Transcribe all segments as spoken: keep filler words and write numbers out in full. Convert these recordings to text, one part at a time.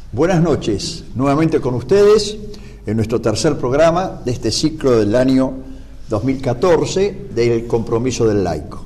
Buenas noches, nuevamente con ustedes en nuestro tercer programa de este ciclo del año dos mil catorce del compromiso del laico.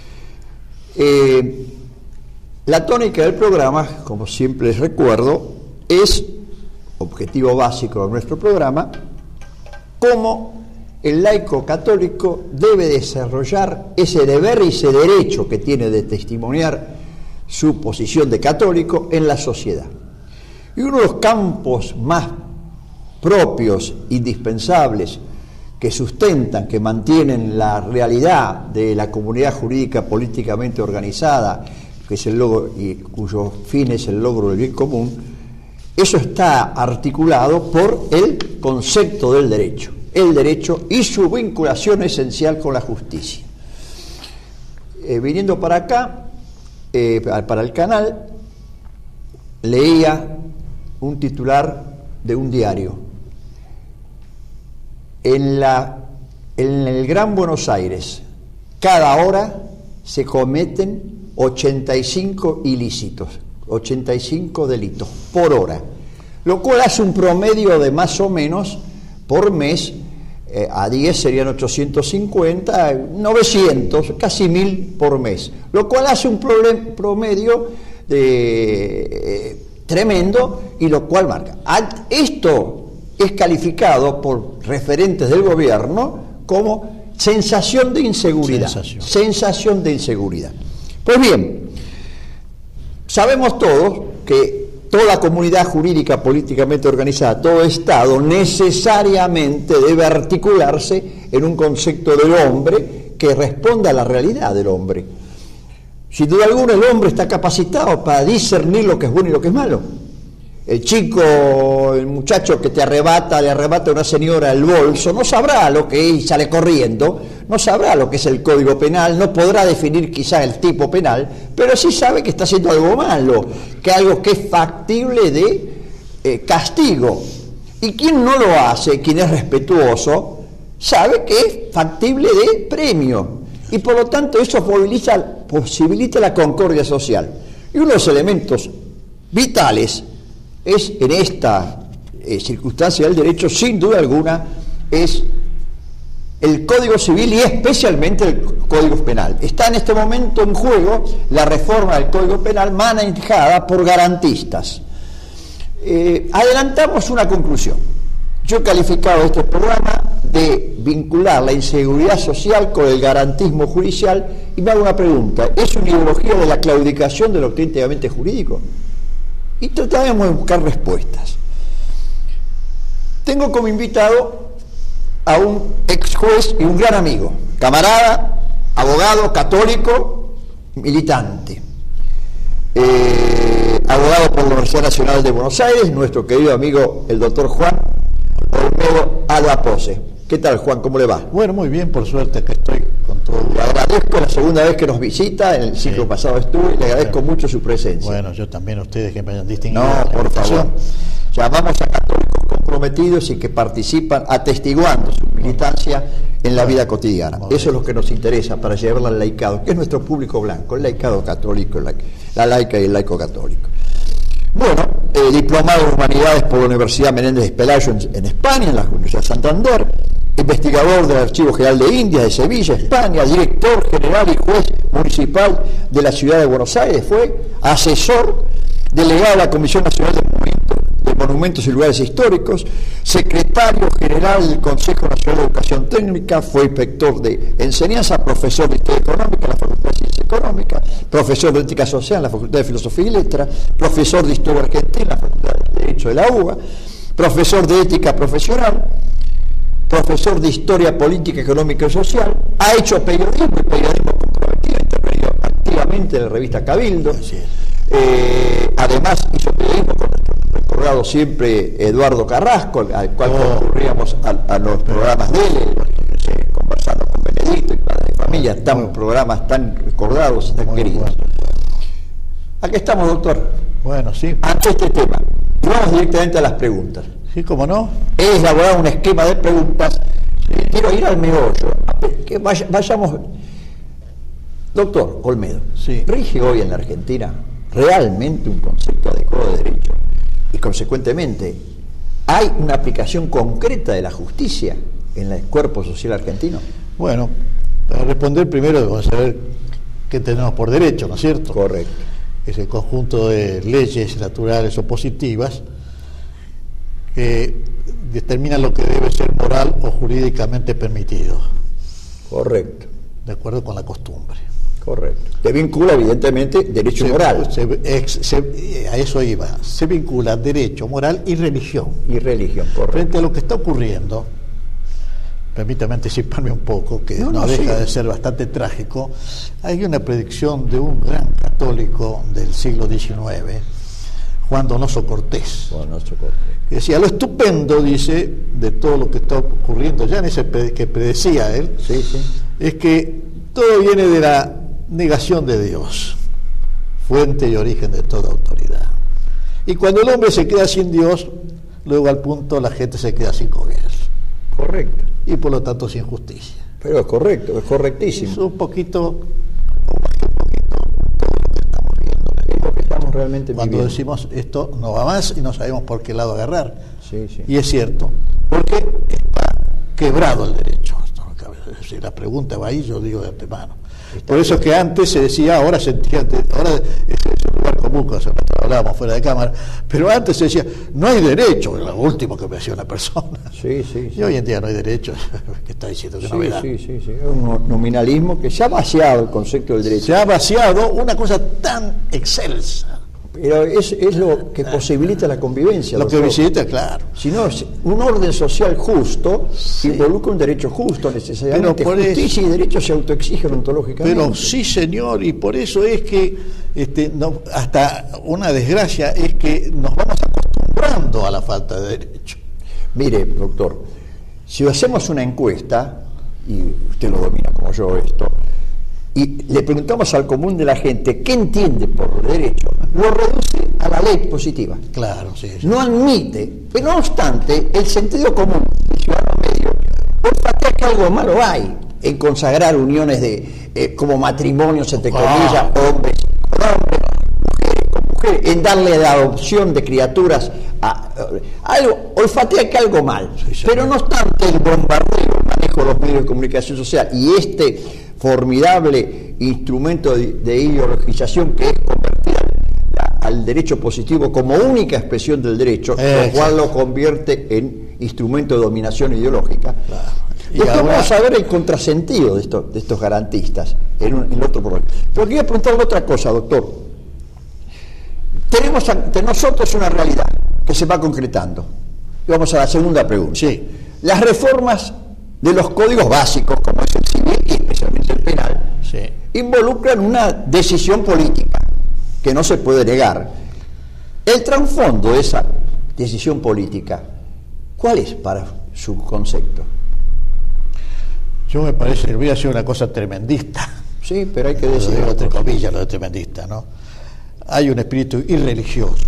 Eh, la tónica del programa, como siempre les recuerdo, es objetivo básico de nuestro programa, cómo el laico católico debe desarrollar ese deber y ese derecho que tiene de testimoniar su posición de católico en la sociedad. Y uno de los campos más propios, indispensables, que sustentan, que mantienen la realidad de la comunidad jurídica políticamente organizada, que es el logro, y cuyo fin es el logro del bien común, eso está articulado por el concepto del derecho, el derecho y su vinculación esencial con la justicia. Eh, viniendo para acá, eh, para el canal, leía un titular de un diario. En, la, en el Gran Buenos Aires, cada hora se cometen ochenta y cinco ilícitos, ochenta y cinco delitos por hora, lo cual hace un promedio de más o menos por mes, eh, a diez serían ochocientos cincuenta, novecientos, casi mil por mes, lo cual hace un problem, promedio de... Eh, tremendo, y lo cual marca. Esto es calificado por referentes del gobierno como sensación de inseguridad. Sensación, sensación de inseguridad. Pues bien, sabemos todos que toda comunidad jurídica políticamente organizada, todo Estado, necesariamente debe articularse en un concepto del hombre que responda a la realidad del hombre. Sin duda alguna el hombre está capacitado para discernir lo que es bueno y lo que es malo. El chico, el muchacho que te arrebata, le arrebata a una señora el bolso, no sabrá lo que es y sale corriendo, no sabrá lo que es el Código Penal, no podrá definir quizá el tipo penal, pero sí sabe que está haciendo algo malo, que algo que es factible de eh, castigo. Y quien no lo hace, quien es respetuoso, sabe que es factible de premio. Y por lo tanto eso moviliza, posibilita la concordia social. Y uno de los elementos vitales es en esta eh, circunstancia del derecho, sin duda alguna, es el Código Civil y especialmente el Código Penal. Está en este momento en juego la reforma del Código Penal manejada por garantistas. Eh, adelantamos una conclusión. Yo he calificado este programa de vincular la inseguridad social con el garantismo judicial y me hago una pregunta: ¿es una ideología de la claudicación de lo auténticamente jurídico? Y trataremos de buscar respuestas. Tengo como invitado a un ex juez y un gran amigo, camarada, abogado, católico, militante, eh, abogado por la Universidad Nacional de Buenos Aires, nuestro querido amigo el doctor Juan Olmedo Adapose. ¿Qué tal, Juan? ¿Cómo le va? Bueno, muy bien, por suerte que estoy con todo. Le agradezco la segunda vez que nos visita, en el ciclo sí. pasado estuve, le agradezco bueno. mucho su presencia. Bueno, yo también a ustedes que me hayan distinguido. No, por favor. Llamamos a católicos comprometidos y que participan atestiguando su militancia en la vida cotidiana. Eso es lo que nos interesa para llevarla al laicado, que es nuestro público blanco, el laicado católico, la, la laica y el laico católico. Bueno, eh, diplomado en Humanidades por la Universidad Menéndez de Pelayo en, en España, en la Universidad de Santander, investigador del Archivo General de Indias de Sevilla, España, director general y juez municipal de la ciudad de Buenos Aires, fue asesor, delegado de la Comisión Nacional de Monumentos, de Monumentos y Lugares Históricos, secretario general del Consejo Nacional de Educación Técnica, fue inspector de enseñanza, profesor de Historia Económica en la Facultad de Ciencias Económicas, profesor de Ética Social en la Facultad de Filosofía y Letras, profesor de Historia Argentina en la Facultad de Derecho de la U B A, profesor de Ética Profesional, profesor de Historia Política, Económica y Social, ha hecho periodismo y periodismo comprometido, ha intervenido activamente en la revista Cabildo, eh, además hizo periodismo con el recordado siempre Eduardo Carrasco, al cual oh. concurríamos a, a los programas de él, eh, conversando con Benedicto y Padre de Familia, tan oh. programas tan recordados y tan Muy queridos. Bueno. Aquí estamos, doctor. Bueno, sí. Ante este tema, y vamos directamente a las preguntas. Sí, ¿cómo no? He elaborado un esquema de preguntas. Sí. Quiero ir al meollo. Que vaya, vayamos. Doctor Olmedo, sí. ¿rige hoy en la Argentina realmente un concepto adecuado de derecho? y consecuentemente, ¿hay una aplicación concreta de la justicia en el cuerpo social argentino? Bueno, para responder primero debemos saber qué tenemos por derecho, ¿no es cierto? Correcto. Es el conjunto de leyes naturales o positivas que determinan lo que debe ser moral o jurídicamente permitido. Correcto. De acuerdo con la costumbre. Correcto. Que vincula, evidentemente, derecho Se, moral. Se, ex, se, a eso iba. Se vincula derecho, moral y religión. Y religión, correcto. Frente a lo que está ocurriendo, permítame anticiparme un poco, que no, no, no deja sí. de ser bastante trágico. Hay una predicción de un gran católico del siglo diecinueve, Juan Donoso Cortés, Juan Donoso Cortés, que decía, lo estupendo, dice, de todo lo que está ocurriendo, ya en ese que predecía él, sí, sí. es que todo viene de la negación de Dios, fuente y origen de toda autoridad. Y cuando el hombre se queda sin Dios, luego al punto la gente se queda sin gobierno. Correcto. Y por lo tanto sin justicia. Pero es correcto, es correctísimo. Es un poquito, o más que un poquito, todo lo que estamos viendo. Es lo que estamos realmente Cuando viviendo. decimos esto no va más y no sabemos por qué lado agarrar. Sí, sí. Y es cierto, porque está quebrado el derecho. Esto no cabe decir, la pregunta va ahí, yo digo de antemano. Está por eso es que antes se decía, ahora se entiende, ahora es, es un lugar común, cuando nosotros hablábamos fuera de cámara, pero antes se decía, no hay derecho, es lo último que me decía una persona. Sí, sí, sí. Y hoy en día no hay derecho, ¿qué está diciendo? ¿Qué sí, novedad? Sí, sí, sí. Es un nominalismo que se ha vaciado el concepto del derecho. Se ha vaciado una cosa tan excelsa. Pero es, es lo que posibilita la convivencia. Lo doctor. que visita, claro. Si no, un orden social justo sí. involucra un derecho justo necesariamente. Pero justicia eso, y derecho se autoexigen ontológicamente. Pero sí, señor, y por eso es que este, no, hasta una desgracia es que nos vamos acostumbrando a la falta de derecho. Mire, doctor, si hacemos una encuesta, y usted lo domina como yo esto, y le preguntamos al común de la gente qué entiende por derecho, lo reduce a la ley positiva. Claro, sí, sí. No admite, pero no obstante, el sentido común del ciudadano medio olfatea que algo malo hay en consagrar uniones de eh, como matrimonios, entre comillas, oh. hombres con hombres, mujeres con mujeres, en darle la adopción de criaturas a, a algo, olfatea que algo mal. Sí, sí, pero no obstante, el bombardeo, el manejo de los medios de comunicación social y este formidable instrumento de, de ideologización que es convertir al, al derecho positivo como única expresión del derecho, eh, lo cual lo convierte en instrumento de dominación ideológica. Claro. Y ahora vamos a ver el contrasentido de estos, de estos garantistas en, un, en el otro programa. Pero quería preguntarle otra cosa, doctor. Tenemos ante nosotros una realidad que se va concretando. Y vamos a la segunda pregunta. Sí. Las reformas de los códigos básicos, como es el civil y especialmente el penal, sí. involucran una decisión política que no se puede negar. El trasfondo de esa decisión política, ¿cuál es para su concepto? Yo me parece que voy a hacer una cosa tremendista. Sí, pero hay que decir. Lo digo entre comillas, lo de tremendista, ¿no? Hay un espíritu irreligioso.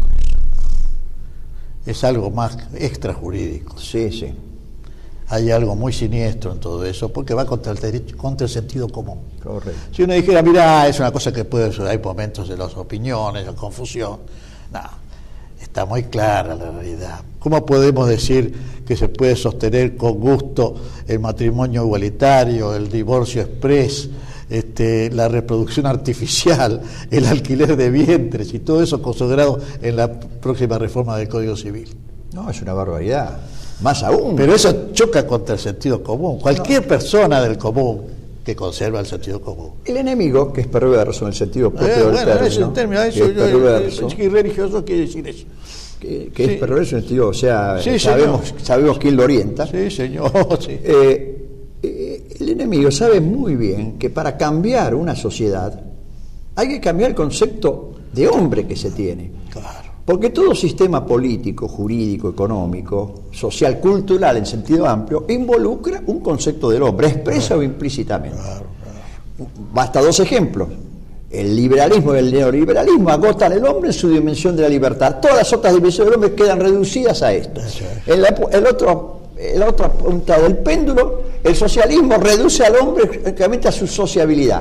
Es algo más extrajurídico. Sí, sí. Hay algo muy siniestro en todo eso, porque va contra el derecho, contra el sentido común. Correcto. Si uno dijera, mira, es una cosa que puede, hay momentos de las opiniones, de confusión. No, está muy clara la realidad. ¿Cómo podemos decir que se puede sostener con gusto el matrimonio igualitario, el divorcio exprés, este, la reproducción artificial, el alquiler de vientres y todo eso consagrado en la próxima reforma del Código Civil? No, es una barbaridad. Más aún. Pero eso choca contra el sentido común. Cualquier no. persona del común que conserva el sentido común. El enemigo, que es perverso en el sentido propio eh, del bueno, término, es un término, eso, que es perverso, yo, yo, religioso quiere decir eso. Que, que sí. es perverso en el sentido, o sea, sí, sabemos, sabemos quién lo orienta. Sí, señor. Sí. Eh, eh, el enemigo sabe muy bien que para cambiar una sociedad hay que cambiar el concepto de hombre que se tiene. Claro. Porque todo sistema político, jurídico, económico, social, cultural en sentido amplio, involucra un concepto del hombre, expresa claro. o implícitamente. Claro, claro. Basta dos ejemplos. El liberalismo y el neoliberalismo agotan el hombre en su dimensión de la libertad. Todas las otras dimensiones del hombre quedan reducidas a esto. En la, el otro, el otra punta del péndulo, el socialismo reduce al hombre únicamente a su sociabilidad.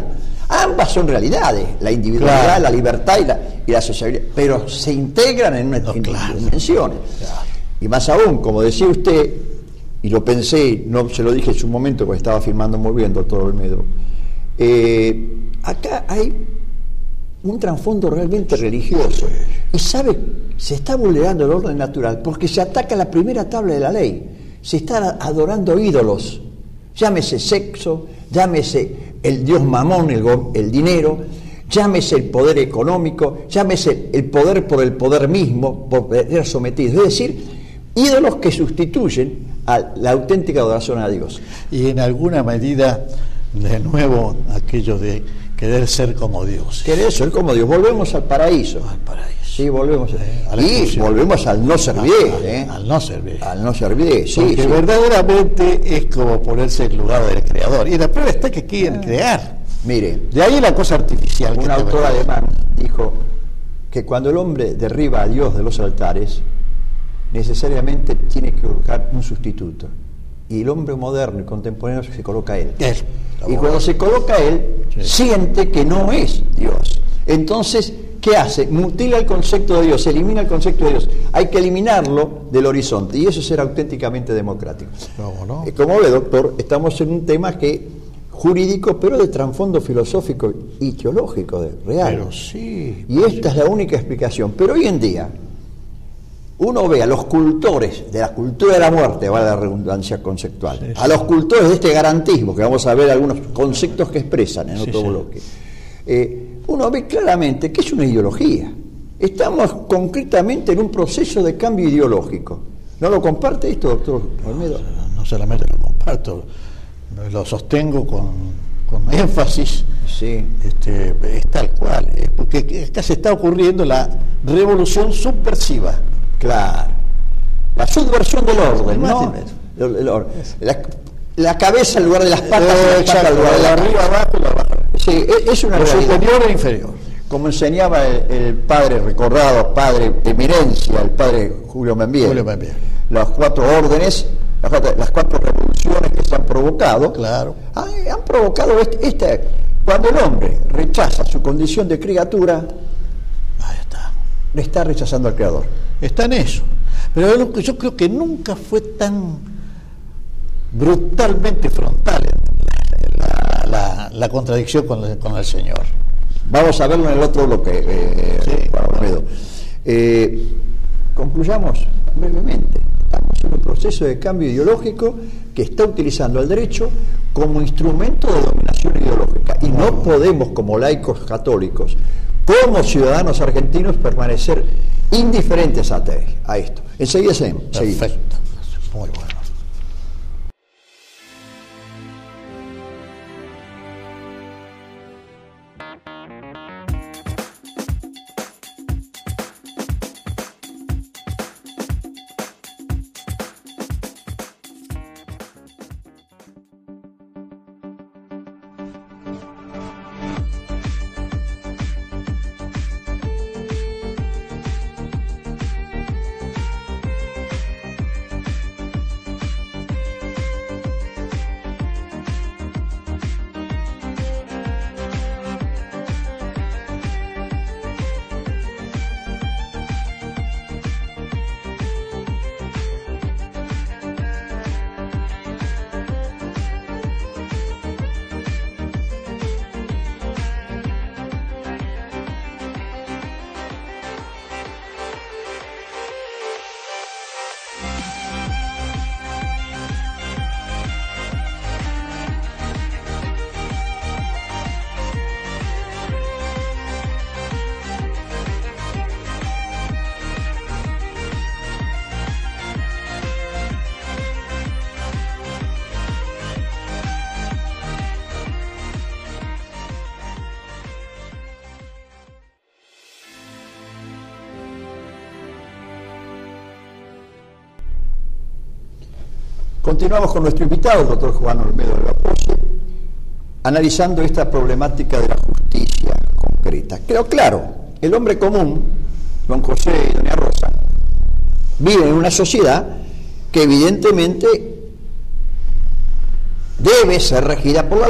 Ambas son realidades, la individualidad, claro. la libertad y la, y la sociabilidad, pero se integran en, una, no, en claro. dimensiones. Claro. Y más aún, como decía usted, y lo pensé, no se lo dije en su momento porque estaba firmando muy bien, doctor Olmedo, eh, acá hay un trasfondo realmente religioso. Y sabe, se está vulnerando el orden natural porque se ataca la primera tabla de la ley. Se están adorando ídolos, llámese sexo, llámese el dios Mamón, el, el dinero, llámese el poder económico, llámese el poder por el poder mismo, por ser sometido. Es decir, ídolos que sustituyen a la auténtica adoración a Dios. Y en alguna medida, de nuevo, aquello de querer ser como Dios. Querer ser como Dios. Volvemos al paraíso. Al paraíso. Sí, volvemos. Eh, a la y exclusión. volvemos al no servir. Al, ¿eh? al no servir. Al no servir, sí. Porque sí. verdaderamente es como ponerse en lugar del creador. Y la prueba está que quieren crear. Mire, De ahí la cosa artificial. un que autor te alemán dijo que cuando el hombre derriba a Dios de los altares, necesariamente tiene que buscar un sustituto. Y el hombre moderno y contemporáneo se coloca a él. Él. Y cuando se coloca a él, Sí. siente que no es Dios. Entonces, ¿qué hace? Mutila el concepto de Dios, elimina el concepto de Dios. Hay que eliminarlo del horizonte, y eso es ser auténticamente democrático. ¿Cómo no? Eh, Como ve, doctor, estamos en un tema que jurídico, pero de trasfondo filosófico y teológico, de, real. Pero sí. Y esta es la única explicación. Pero hoy en día, uno ve a los cultores de la cultura de la muerte, vale la redundancia conceptual, Sí, sí. a los cultores de este garantismo, que vamos a ver algunos conceptos que expresan en Sí, otro sí. bloque, eh, uno ve claramente que es una ideología. Estamos concretamente en un proceso de cambio ideológico. ¿No lo comparte esto, doctor Olmedo? No solamente lo comparto, lo sostengo con, con énfasis. Sí. Este, es tal cual, eh, porque acá se está ocurriendo la revolución subversiva. Claro. La subversión del orden, ¿no? Imagínate. El- el orden. La, la cabeza en lugar de las patas, Eh, y las exacto, patas en lugar de de la arriba abajo y de abajo. Sí, es, es una Lo realidad. superior e inferior. Como enseñaba el, el padre recordado, padre de eminencia, el padre Julio Membiel. Julio Membiel. Las cuatro órdenes, las cuatro, las cuatro revoluciones que se han provocado, Claro. han, han provocado este, este. Cuando el hombre rechaza su condición de criatura, Ahí está. le está rechazando al Creador. Está en eso. Pero lo que yo creo que nunca fue tan brutalmente frontal la, la, la contradicción con el, con el Señor. Vamos a verlo en el otro bloque, eh, Sí. Juan Olmedo. Eh, concluyamos brevemente. Estamos en un proceso de cambio ideológico que está utilizando el derecho como instrumento de dominación ideológica. Y no podemos, como laicos católicos, como ciudadanos argentinos, permanecer indiferentes a, te- a esto. Enseguida se- seguimos. Perfecto. Muy bueno. Continuamos con nuestro invitado, el doctor Juan Olmedo de la Posse, analizando esta problemática de la justicia concreta. Pero claro, el hombre común, don José y doña Rosa, vive en una sociedad que evidentemente debe ser regida por la ley,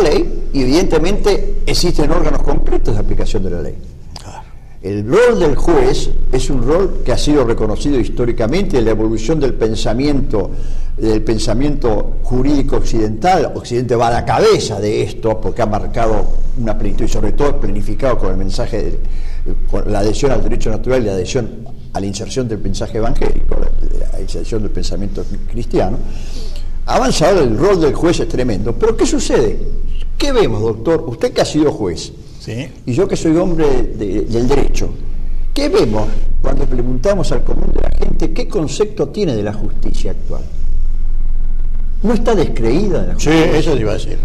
y evidentemente existen órganos concretos de aplicación de la ley. El rol del juez es un rol que ha sido reconocido históricamente en la evolución del pensamiento, del pensamiento jurídico occidental. Occidente va a la cabeza de esto porque ha marcado una plenitud y sobre todo planificado con el mensaje, de, con la adhesión al derecho natural y la adhesión a la inserción del mensaje evangélico, la inserción del pensamiento cristiano. Ha avanzado, el rol del juez es tremendo. Pero ¿qué sucede? ¿Qué vemos, doctor? Usted que ha sido juez. ¿Sí? Y yo que soy hombre de, de, del derecho, ¿qué vemos cuando preguntamos al común de la gente qué concepto tiene de la justicia actual? ¿No está descreída de la justicia? Sí, eso iba a decir.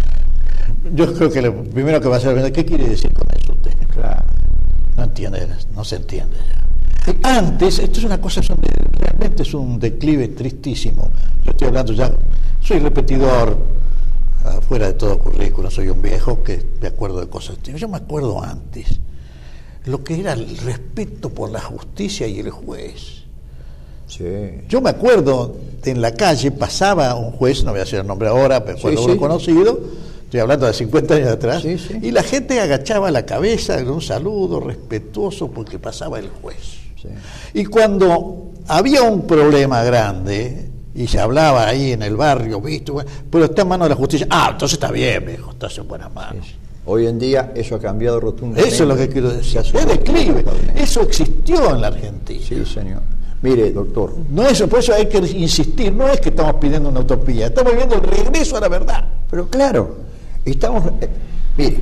Yo creo que lo primero que va a ser, ¿qué quiere decir con eso usted? Claro. No entiende, no se entiende ya. Antes, esto es una cosa, realmente es un declive tristísimo. Yo estoy hablando ya, soy repetidor, fuera de todo currículum, soy un viejo que me acuerdo de cosas. Yo me acuerdo antes lo que era el respeto por la justicia y el juez. Sí. Yo me acuerdo de en la calle pasaba un juez, no voy a decir el nombre ahora, pero fue sí, uno sí. conocido, estoy hablando de cincuenta años atrás, sí, sí. y la gente agachaba la cabeza en un saludo respetuoso porque pasaba el juez. Sí. Y cuando había un problema grande y se hablaba ahí en el barrio, ¿viste? Bueno, pero está en manos de la justicia. Ah, entonces está bien, viejo, está en buenas manos. Sí, sí. Hoy en día eso ha cambiado rotundamente. Eso es lo que quiero decir. Es declive. Eso existió en la Argentina. Sí, señor. Mire, doctor. No es, por eso hay que insistir. No es que estamos pidiendo una utopía. Estamos viendo el regreso a la verdad. Pero claro, estamos... Eh, mire,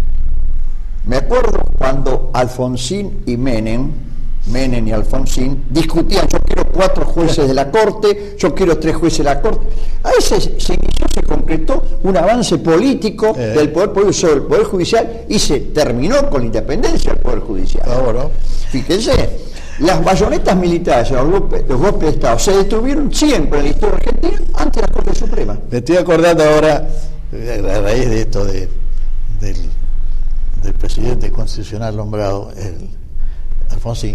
me acuerdo cuando Alfonsín y Menem... Menem y Alfonsín discutían, yo quiero cuatro jueces de la Corte, yo quiero tres jueces de la Corte. Ahí se, se inició, se concretó un avance político eh. del poder político sobre el poder judicial y se terminó con la independencia del poder judicial. Ahora, fíjense, las bayonetas militares, los golpes, los golpes de Estado se detuvieron siempre en la historia argentina ante la Corte Suprema. Me estoy acordando ahora, a raíz de esto de, del, del presidente constitucional nombrado, el Alfonsín,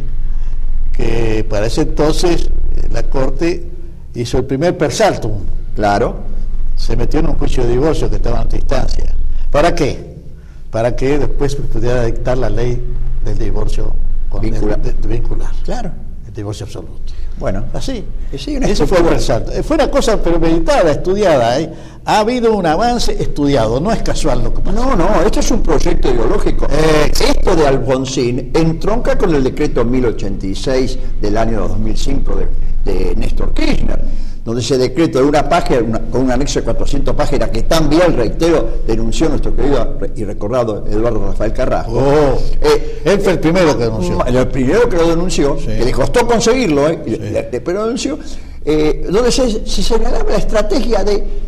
que para ese entonces la Corte hizo el primer persaltum. Claro. Se metió en un juicio de divorcio que estaba en distancia. ¿Para qué? Para que después pudiera dictar la ley del divorcio con vincular. De, de, de vincular. Claro. El divorcio absoluto. Bueno, así. Sí, eso fue el persaltum. Fue una cosa premeditada, estudiada. ¿eh? Ha habido un avance estudiado, no es casual lo que pasa. No, no, esto es un proyecto ideológico. Eh, esto de Alfonsín entronca con el decreto mil ochenta y seis del año dos mil cinco de, de Néstor Kirchner, donde ese decreto de una página, una, con un anexo de cuatrocientas páginas, que también, reitero, denunció nuestro querido y recordado Eduardo Rafael Carrasco. Oh, eh, él fue el primero que denunció. El primero que lo denunció, sí. que le costó conseguirlo, eh, sí. le, le, pero denunció, eh, donde se, se señalaba la estrategia de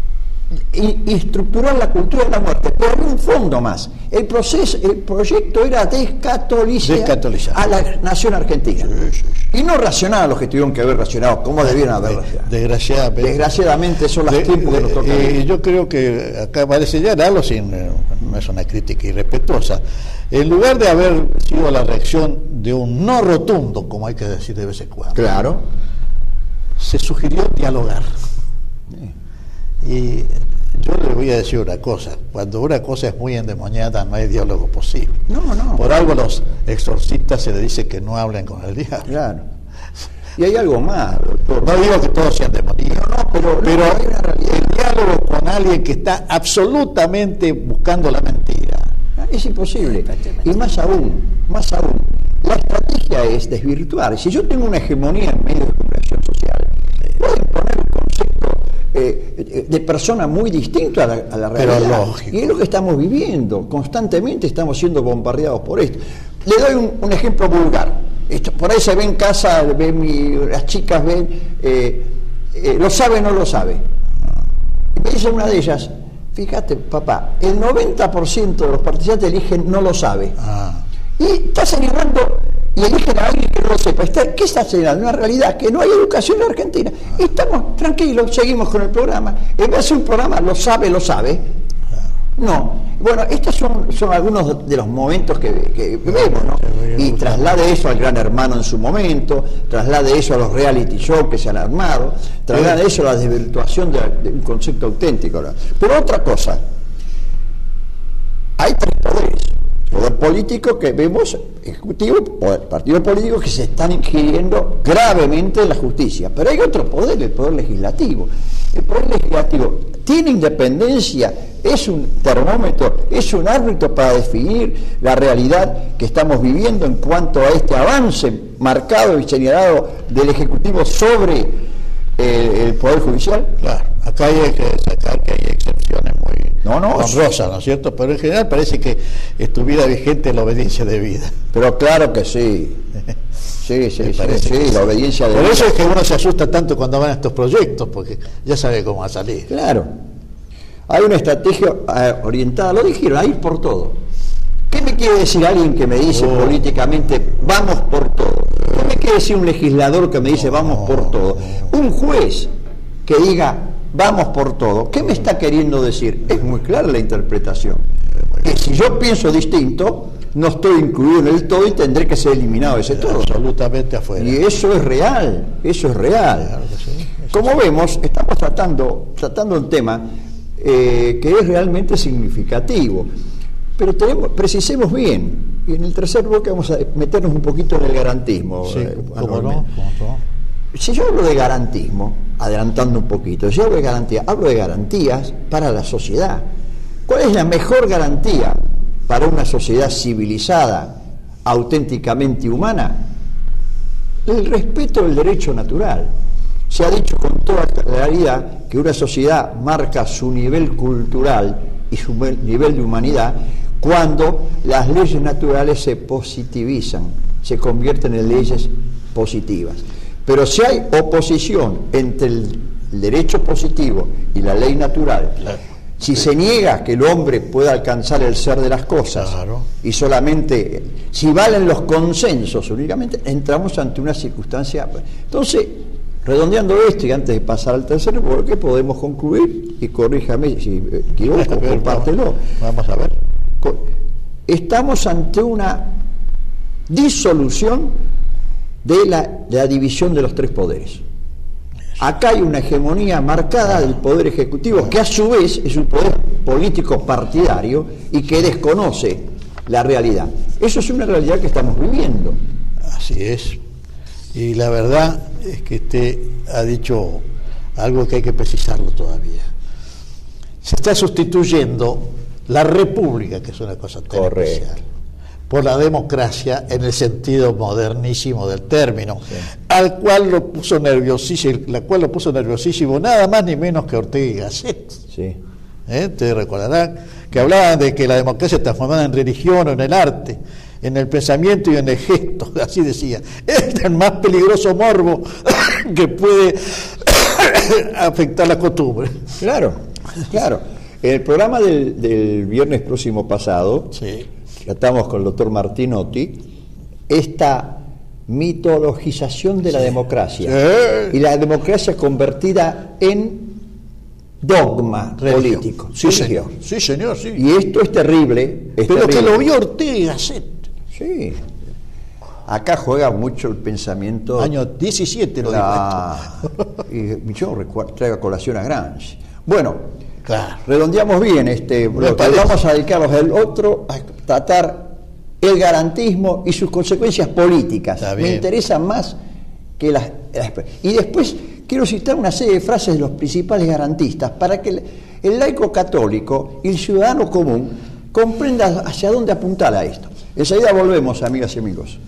Y, y estructurar la cultura de la muerte, pero había un fondo más. El proceso, el proyecto era descatolizar, descatolizar. a la nación argentina. Sí, sí, sí. Y no racionar a los que tuvieron que haber racionado, como debieron haber racionado. Desgraciadamente. Desgraciadamente son los de, tiempos de, que nos tocan. Eh, yo creo que acá vale señalarlo, sin, no es una crítica irrespetuosa. En lugar de haber sido la reacción de un no rotundo, como hay que decir de vez en cuando, claro, se sugirió dialogar. Sí. Y yo le voy a decir una cosa, cuando una cosa es muy endemoniada no hay diálogo posible. No, no. Por algo a los exorcistas se les dice que no hablen con el diablo. Claro. Y hay algo más, doctor. No digo que todos sean demoníacos, no, no, pero, pero no, hay una realidad. El diálogo con alguien que está absolutamente buscando la mentira es imposible. Y más aún, más aún, la estrategia es desvirtuar. Si yo tengo una hegemonía en medio de comunicación social, puedo imponer un concepto eh, de persona muy distinto a la, a la realidad. Y es lo que estamos viviendo. Constantemente estamos siendo bombardeados por esto. Le doy un, un ejemplo vulgar. Esto, por ahí se ve en casa, ven mi, las chicas ven, eh, eh, lo sabe o no lo sabe. Y me dice una de ellas, fíjate, papá, el noventa por ciento de los participantes eligen no lo sabe. Ah. Y está señalando, y eligen a alguien que no lo sepa. Está, ¿qué está señalando? Una realidad, que no hay educación en Argentina. Y estamos tranquilos, seguimos con el programa. En vez de hacer un programa, lo sabe, lo sabe. No. Bueno, estos son, son algunos de los momentos que, que vemos, ¿no? Y traslade eso al Gran Hermano en su momento, traslade eso a los reality shows que se han armado, traslade eso a la desvirtuación de, de un concepto auténtico, ¿no? Pero otra cosa, hay tres poderes. Poder político que vemos, ejecutivo, poder, partidos políticos que se están ingiriendo gravemente en la justicia. Pero hay otro poder, el poder legislativo. El poder legislativo tiene independencia, es un termómetro, es un árbitro para definir la realidad que estamos viviendo en cuanto a este avance marcado y señalado del Ejecutivo sobre eh, el Poder Judicial. Claro, acá hay que sacar que hay excepciones muy no, no, honrosas, ¿no es cierto? Pero en general parece que estuviera vigente la obediencia debida. Pero claro que sí. Sí, sí, sí, sí, la obediencia debida. Por eso es que uno se asusta tanto cuando van a estos proyectos, porque ya sabe cómo va a salir. Claro. Hay una estrategia eh, orientada, lo dijeron, a ir por todo. ¿Qué me quiere decir alguien que me dice oh. políticamente, vamos por todo? ¿Qué me quiere decir un legislador que me dice, vamos por todo? Un juez que diga, vamos por todo. ¿Qué me está queriendo decir? Es muy clara la interpretación. Que si yo pienso distinto, no estoy incluido en el todo y tendré que ser eliminado de ese todo. Absolutamente afuera. Y eso es real, eso es real. Claro que sí, Como vemos, estamos tratando, tratando un tema eh, que es realmente significativo. Pero tenemos, precisemos bien, y en el tercer bloque vamos a meternos un poquito en el garantismo. Sí, eh, ¿cómo no? ¿Cómo no? Si yo hablo de garantismo, adelantando un poquito, si hablo de garantía, hablo de garantías para la sociedad. ¿Cuál es la mejor garantía para una sociedad civilizada, auténticamente humana? El respeto del derecho natural. Se ha dicho con toda claridad que una sociedad marca su nivel cultural y su nivel de humanidad cuando las leyes naturales se positivizan, se convierten en leyes positivas. Pero si hay oposición entre el derecho positivo y la ley natural, si se niega que el hombre pueda alcanzar el ser de las cosas, claro, y solamente, si valen los consensos únicamente, entramos ante una circunstancia. Entonces, redondeando esto y antes de pasar al tercer bloque, podemos concluir, y corríjame si me equivoco, compártelo. Vamos a ver. Estamos ante una disolución de la, de la división de los tres poderes. Acá hay una hegemonía marcada del poder ejecutivo, que a su vez es un poder político partidario y que desconoce la realidad. Eso es una realidad que estamos viviendo. Así es. Y la verdad es que usted ha dicho algo que hay que precisarlo todavía. Se está sustituyendo la república, que es una cosa tan especial, por la democracia en el sentido modernísimo del término, sí, al cual lo puso nerviosísimo, la cual lo puso nerviosísimo nada más ni menos que Ortega y Gasset. Sí. ¿Eh? Ustedes recordarán que hablaban de que la democracia transformada en religión o en el arte, en el pensamiento y en el gesto, así decía. Es el más peligroso morbo que puede afectar la costumbre. Claro, claro. En el programa del, del viernes próximo pasado, sí, tratamos con el doctor Martinotti esta mitologización de la sí. democracia, sí. y la democracia convertida en dogma religión. político. Sí, señor. Sí, señor, sí. Y esto es terrible. Es Pero terrible. que lo vio Ortega y Gasset. Sí. Acá juega mucho el pensamiento. Año diecisiete lo la... dijo esto. Y yo recuerdo, traigo a colación a Gramsci. Bueno, claro, redondeamos bien este bloque. Vamos a dedicarnos al otro a tratar el garantismo y sus consecuencias políticas. Me interesa más que las, las... Y después quiero citar una serie de frases de los principales garantistas para que el, el laico católico y el ciudadano común comprenda hacia dónde apuntar a esto. Enseguida volvemos, amigas y amigos.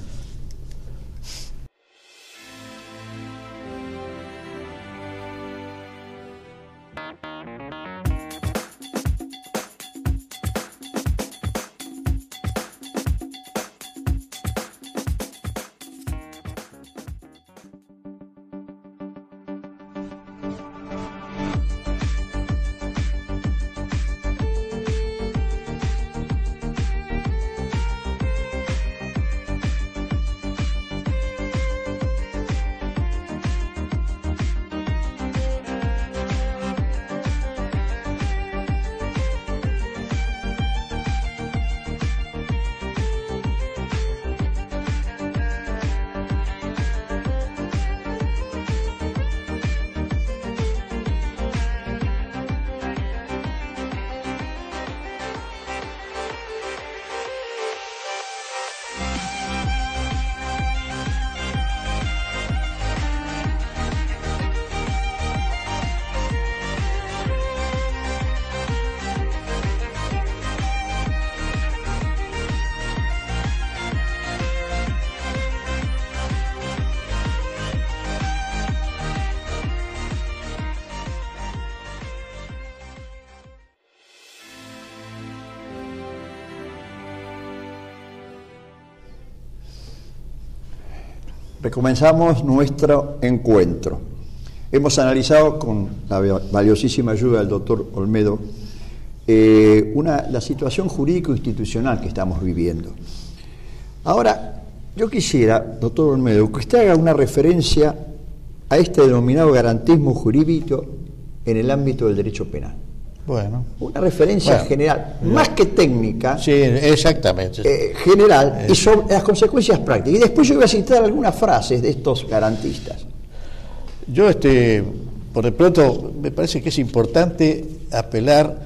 recomenzamos nuestro encuentro. Hemos analizado con la valiosísima ayuda del doctor Olmedo eh, una, la situación jurídico-institucional que estamos viviendo. Ahora, yo quisiera, doctor Olmedo, que usted haga una referencia a este denominado garantismo jurídico en el ámbito del derecho penal. Bueno. Una referencia bueno, general, no. más que técnica. Sí, exactamente. Eh, general, eh. y sobre las consecuencias prácticas. Y después yo voy a citar algunas frases de estos garantistas. Yo, este, por de pronto, me parece que es importante apelar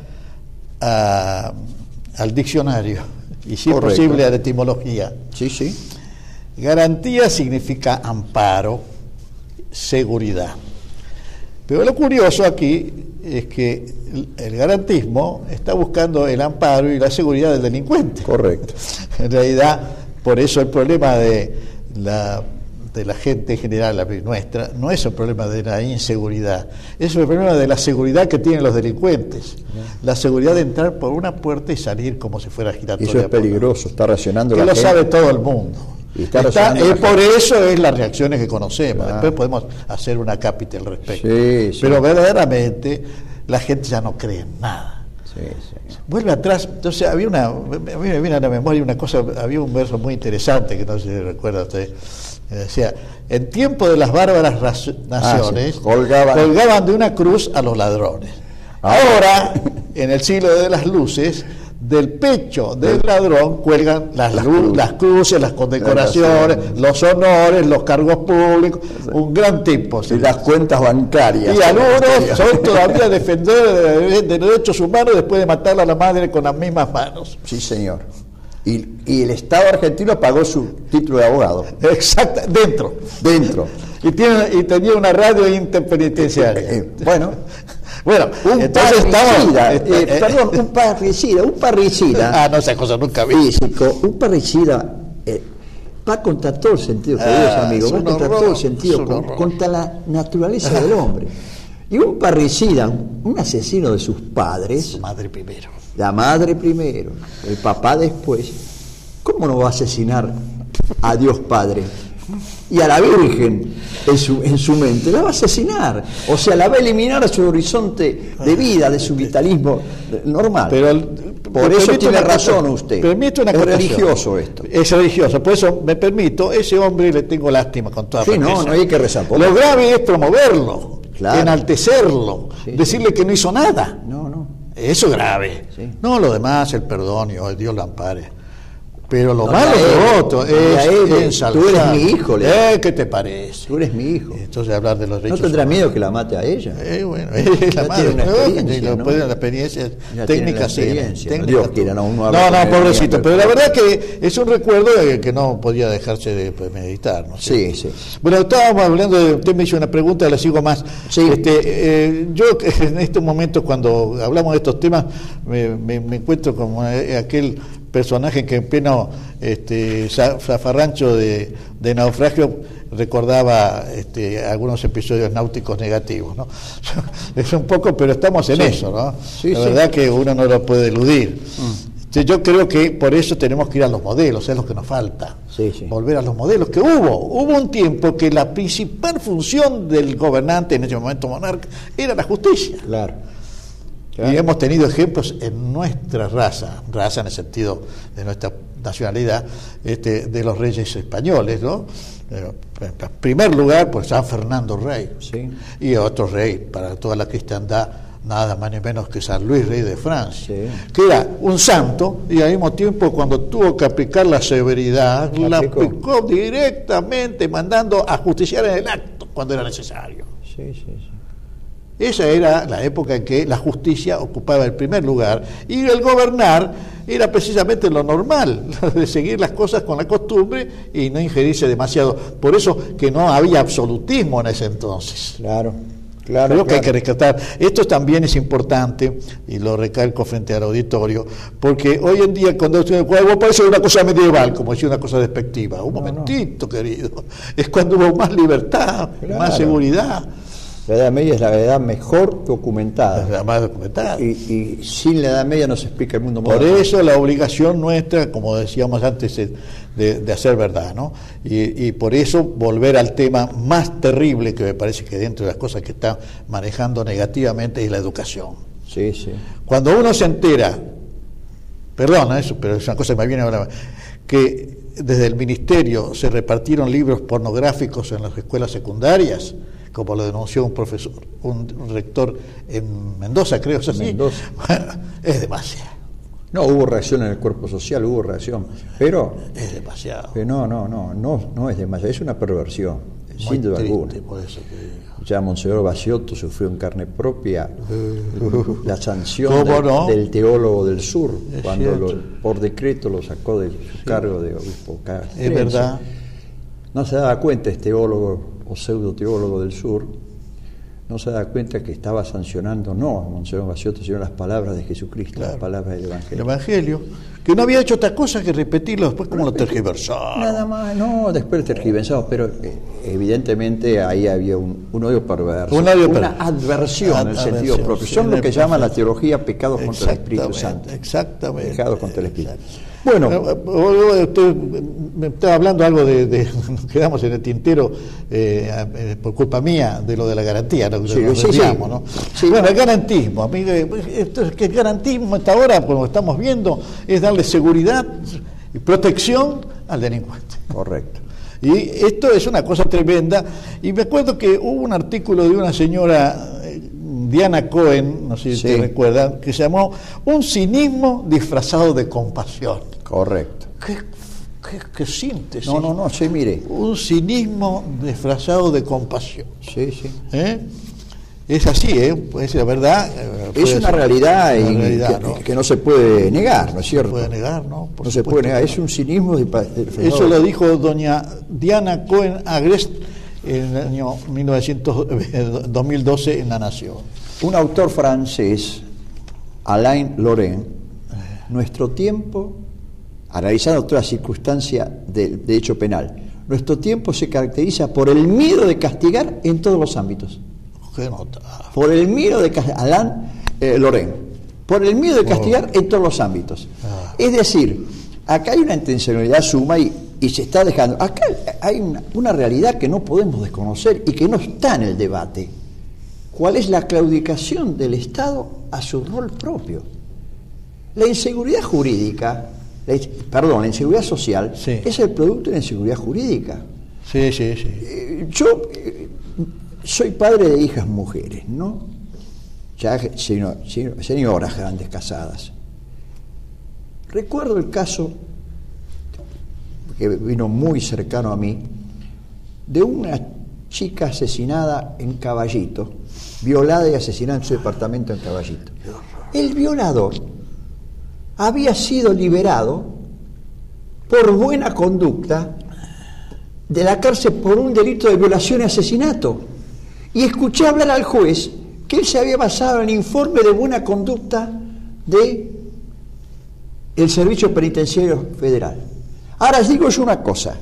a, al diccionario y, si Correcto. es posible, a la etimología. Sí, sí. Garantía significa amparo, seguridad. Pero lo curioso aquí es que el garantismo está buscando el amparo y la seguridad del delincuente. Correcto. En realidad, por eso el problema de la, de la gente en general, la nuestra, no es el problema de la inseguridad, es el problema de la seguridad que tienen los delincuentes. La seguridad de entrar por una puerta y salir como si fuera giratoria. Eso es peligroso, está reaccionando la gente. Que lo sabe todo el mundo. Y está está, eh, por eso es las reacciones que conocemos. Ah. Después podemos hacer una cápita al respecto. Sí, sí. Pero verdaderamente la gente ya no cree en nada. Sí, sí. Vuelve atrás. Entonces había una, a mí me viene a la memoria una cosa, había un verso muy interesante que no sé si recuerda usted. Decía, en tiempo de las bárbaras naciones, ah, sí. colgaban. colgaban de una cruz a los ladrones. Ah. Ahora, en el siglo de las luces, del pecho del ladrón cuelgan las, las, cru las cruces, las condecoraciones, los honores, los cargos públicos, un gran tipo. Y las cuentas bancarias. Y algunos son todavía defensores de, de derechos humanos después de matarle a la madre con las mismas manos. Sí, señor. Y, y el Estado argentino pagó su título de abogado. Exacto, dentro. Dentro. Y, tiene, y tenía una radio interpenitenciaria. Eh, eh, bueno. Bueno, un entonces parricida, estamos, eh, eh, perdón, un parricida, un parricida. Ah, no, esas cosas nunca vi. Físico, un parricida eh, va contra todo el sentido, queridos ah, amigos, va contra horror, todo el sentido, con, contra la naturaleza del hombre. Y un parricida, un, un asesino de sus padres. Su madre primero. La madre primero, el papá después. ¿Cómo no va a asesinar a Dios Padre? Y a la Virgen en su, en su mente, la va a asesinar. O sea, la va a eliminar a su horizonte de vida, de su vitalismo normal. Pero el, por eso tiene razón usted. Permite una es religioso esto. Es religioso, por eso me permito, ese hombre le tengo lástima con toda sí, no, no hay que rezar por Lo grave es promoverlo, claro. enaltecerlo, sí, decirle sí. que no hizo nada. No, no. Eso es grave. Sí. No, lo demás, el perdón, y Dios lo ampare. Pero lo no, malo de otro es ensalzar. Tú eres mi hijo. Eh, ¿Qué te parece? Tú eres mi hijo. Entonces hablar de los derechos. ¿No tendrá miedo que la mate a ella? Eh, bueno, es la madre. Tiene una experiencia, no, ¿no? Puede, la experiencia ya técnica sí. No, Dios quiera, no, uno no, no, pobrecito. Pero la verdad que es un recuerdo que no podía dejarse de meditar. ¿No? Sí, sí. Bueno, estábamos hablando de. Usted me hizo una pregunta, la sigo más. Sí. Este, eh, yo en estos momentos, cuando hablamos de estos temas, me, me, me encuentro como aquel personaje que en pleno este, zafarrancho de, de naufragio recordaba este, algunos episodios náuticos negativos, ¿no? Es un poco, pero estamos en sí. eso, ¿no? Sí, la sí. verdad que uno no lo puede eludir. Mm. Entonces, yo creo que por eso tenemos que ir a los modelos, es lo que nos falta. Sí, sí. Volver a los modelos que hubo. Hubo un tiempo que la principal función del gobernante, en ese momento monarca, era la justicia. Claro. Claro. Y hemos tenido ejemplos en nuestra raza, raza en el sentido de nuestra nacionalidad, este, de los reyes españoles, ¿no? En primer lugar, pues San Fernando Rey, sí. y otro rey para toda la cristiandad, nada más ni menos que San Luis, rey de Francia, sí. que era un santo, y al mismo tiempo cuando tuvo que aplicar la severidad, la, la aplicó. aplicó directamente, mandando a justiciar en el acto cuando era necesario. Sí, sí, sí. Esa era la época en que la justicia ocupaba el primer lugar y el gobernar era precisamente lo normal, de seguir las cosas con la costumbre y no ingerirse demasiado. Por eso que no había absolutismo en ese entonces. Claro, claro. Creo claro. que hay que rescatar. Esto también es importante y lo recalco frente al auditorio, porque hoy en día cuando usted vos parece una cosa medieval, como decía, una cosa despectiva. Un no, momentito, no. querido. Es cuando hubo más libertad, claro. más seguridad. La Edad Media es la edad mejor documentada. Es la más documentada. Y, y sin la Edad Media no se explica el mundo Por moderno. eso la obligación nuestra, como decíamos antes, es de, de hacer verdad, ¿no? Y, y por eso volver al tema más terrible, que me parece que dentro de las cosas que está manejando negativamente, es la educación. Sí, sí. Cuando uno se entera, perdona eso, pero es una cosa que me viene ahora, que desde el ministerio se repartieron libros pornográficos en las escuelas secundarias, como lo denunció un profesor, un rector en Mendoza, creo, ¿es así? Mendoza. Bueno, es demasiado. No, hubo reacción en el cuerpo social, hubo reacción, pero... Es demasiado. pero no, no, no, no, no es demasiado, es una perversión, Muy sin duda triste, alguna. por eso que digo. Ya Monseñor Baciotto sufrió en carne propia Uh, la sanción ¿Cómo de- no? del teólogo del sur, Es cuando lo- cierto. por decreto lo sacó de su cargo de obispo castrense. Es verdad. No se daba cuenta este teólogo o pseudo teólogo del sur, no se daba cuenta que estaba sancionando no a Monseñor Baciotto, sino las palabras de Jesucristo, Claro. las palabras del El Evangelio. Evangelio, que no había hecho otra cosa que repetirlo después como lo tergiversaron. Nada más, no, después tergiversado, pero eh, evidentemente ahí había un, un odio perverso, Un odio una perverso. adversión en el Adversión, sentido propio. sí, Son lo de- que llaman la teología pecados contra el Espíritu Exactamente, Santo. Exactamente. Pecados contra el Espíritu. Exacto. Bueno, Eh, Usted me estaba hablando algo de, de nos quedamos en el tintero eh, eh, por culpa mía de lo de la garantía, ¿no? Sí, Nos sí, desviamos, sí. ¿no? Sí. Bueno, el garantismo, amigo, esto es que el garantismo hasta ahora, como estamos viendo, es darle seguridad y protección al delincuente. correcto. Y esto es una cosa tremenda. Y me acuerdo que hubo un artículo de una señora, eh, Diana Cohen, no sé si Sí. te recuerdan, que se llamó Un cinismo disfrazado de compasión. Correcto. ¿Qué, qué, qué síntesis? No, no, no, sí, mire. Un cinismo disfrazado de compasión. Sí, sí. ¿Eh? Es así, ¿eh? Pues la verdad. eh, Es puede una ser realidad, una y realidad, que, ¿no? que no se puede negar, ¿no es Se cierto? puede negar, ¿no? Por no se supuesto puede negar, que es un cinismo de, de- Eso lo dijo doña Diana Cohen Agrest en el año mil novecientos, dos mil doce en La Nación. Un autor francés, Alain Laurent, nuestro tiempo, analizando toda circunstancia de, de hecho penal, nuestro tiempo se caracteriza por el miedo de castigar en todos los ámbitos. Qué nota. Por el miedo de castigar, Alain eh, Laurent, por el miedo de castigar en todos los ámbitos. Ah. Es decir, acá hay una intencionalidad suma y, y se está dejando. Acá hay una, una realidad que no podemos desconocer y que no está en el debate. ¿Cuál es la claudicación del Estado a su rol propio? La inseguridad jurídica, la, perdón, la inseguridad social, Sí. es el producto de la inseguridad jurídica. Sí, sí, sí. Eh, Yo eh, soy padre de hijas mujeres, ¿no? Ya seno- seno- señoras grandes casadas. Recuerdo el caso que vino muy cercano a mí de una chica asesinada en Caballito, violada y asesinada en su departamento en Caballito. El violador había sido liberado por buena conducta de la cárcel por un delito de violación y asesinato. Y escuché hablar al juez que él se había basado en el informe de buena conducta de el Servicio Penitenciario Federal. Ahora les digo yo una cosa,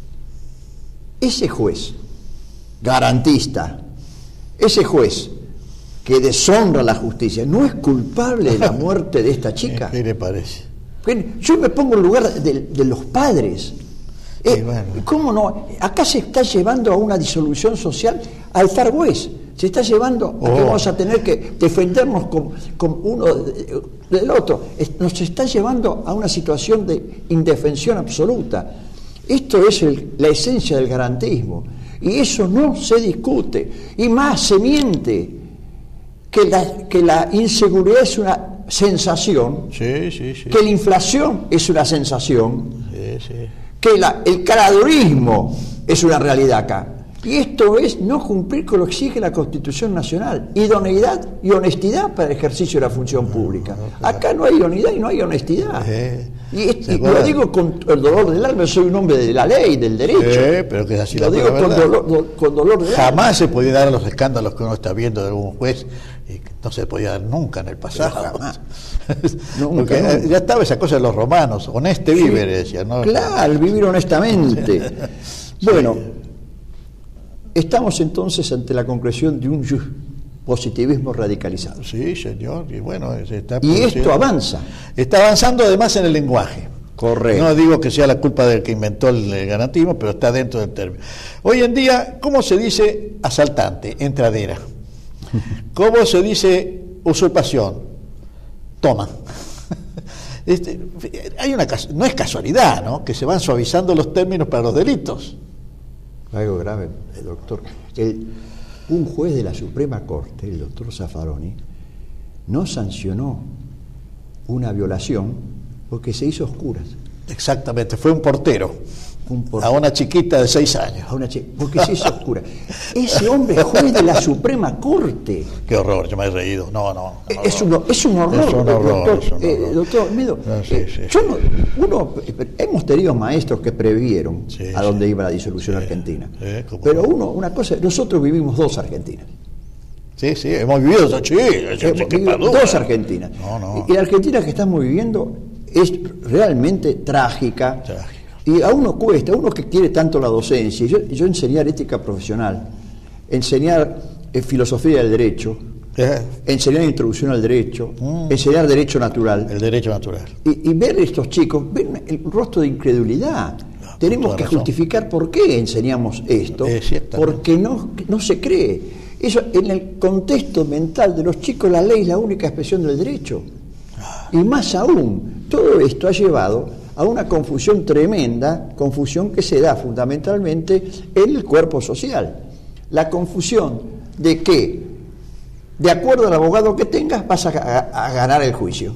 ese juez garantista, ese juez que deshonra la justicia, ¿no es culpable de la muerte de esta chica? ¿Qué le parece? Yo me pongo en lugar de, de los padres. Eh, Y bueno. ¿Cómo no? Acá se está llevando a una disolución social al Far West. Se está llevando a que Oh. vamos a tener que defendernos con, con uno de- del otro. Es- Nos está llevando a una situación de indefensión absoluta. Esto es el- la esencia del garantismo. Y eso no se discute. Y más se miente que la, que la inseguridad es una sensación, Sí, sí, sí. que la inflación es una sensación, Sí, sí. que la, el caradurismo es una realidad acá. Y esto es no cumplir con lo que exige la Constitución Nacional, idoneidad y honestidad para el ejercicio de la función pública. Acá no hay idoneidad y no hay honestidad. Eh, Y, es- ¿se y lo acuerdan? digo con el dolor del alma, soy un hombre de la ley, del derecho. Sí, pero que es así lo la digo pura con verdad. dolor, do- con dolor del alma. Jamás se podía dar los escándalos que uno está viendo de algún juez y que no se podía dar nunca en el pasado. Pero jamás. Nunca, Porque nunca. ya estaba esa cosa de los romanos, honeste vive, decían, ¿no? Claro, vivir honestamente. Bueno, estamos entonces ante la concreción de un positivismo radicalizado. Sí, señor, y bueno, se está y esto avanza. Está avanzando además en el lenguaje. Correcto. No digo que sea la culpa del que inventó el garantismo, pero está dentro del término. Hoy en día, ¿cómo se dice asaltante? Entradera. ¿Cómo se dice usurpación? Toma. Este, hay una, no es casualidad, ¿no?, que se van suavizando los términos para los delitos. Algo grave, el doctor. El, un juez de la Suprema Corte, el doctor Zaffaroni, no sancionó una violación porque se hizo oscuras. Exactamente, fue un portero, un portero. A una chiquita de seis años. A una chiquita, porque se hizo oscura. Ese hombre es juez de la Suprema Corte. Qué horror, yo me he reído. No, no. no es, un, es un horror. Es un horror, doctor, es un horror. Eh, doctor Olmedo, no, sí, sí, eh, yo no, uno, hemos tenido maestros que previeron sí, a dónde sí. iba la disolución sí, argentina. Sí, pero uno, una cosa, nosotros vivimos dos Argentinas. Sí, sí, hemos vivido dos, sí, hemos vivido dos Argentinas. No, no. Y la Argentina que estamos viviendo es realmente trágica. Trágica. Y a uno cuesta, a uno que quiere tanto la docencia, yo, yo enseñar ética profesional, enseñar eh, filosofía del derecho, eh. enseñar introducción al derecho, mm. enseñar derecho natural. El derecho natural. Y, y ver estos chicos, ver el rostro de incredulidad. No, tenemos que razón. justificar por qué enseñamos esto, porque no, no se cree. Eso, en el contexto mental de los chicos, la ley es la única expresión del derecho. Y más aún, todo esto ha llevado a una confusión tremenda, confusión que se da fundamentalmente en el cuerpo social. La confusión de que, de acuerdo al abogado que tengas, vas a, a, a ganar el juicio.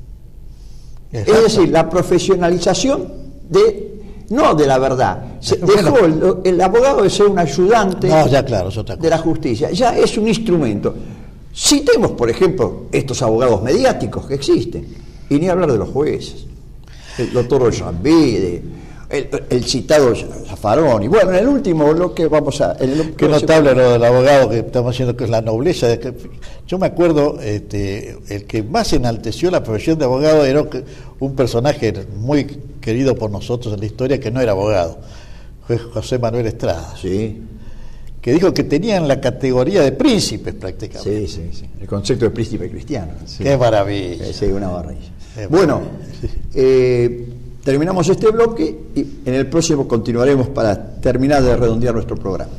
Exacto. Es decir, la profesionalización de... No de la verdad. Se dejó el, el abogado de ser un ayudante no, ya, claro, es otra cosa. de la justicia. Ya es un instrumento. Citemos, por ejemplo, estos abogados mediáticos que existen. Y ni hablar de los jueces. El doctor Ollanvide, el, el citado Zaffaroni. Bueno, en el último bloque vamos a... En el, Qué notable lo del abogado que estamos haciendo, que es la nobleza. De que, yo me acuerdo, este, el que más enalteció la profesión de abogado era un personaje muy querido por nosotros en la historia, que no era abogado, fue José Manuel Estrada. Sí. Que dijo que tenían la categoría de príncipes prácticamente. Sí, sí, sí. El concepto de príncipe cristiano. Sí. Qué maravilla. Sí, una maravilla. Qué bueno, maravilla. Eh, terminamos este bloque y en el próximo continuaremos para terminar de redondear nuestro programa.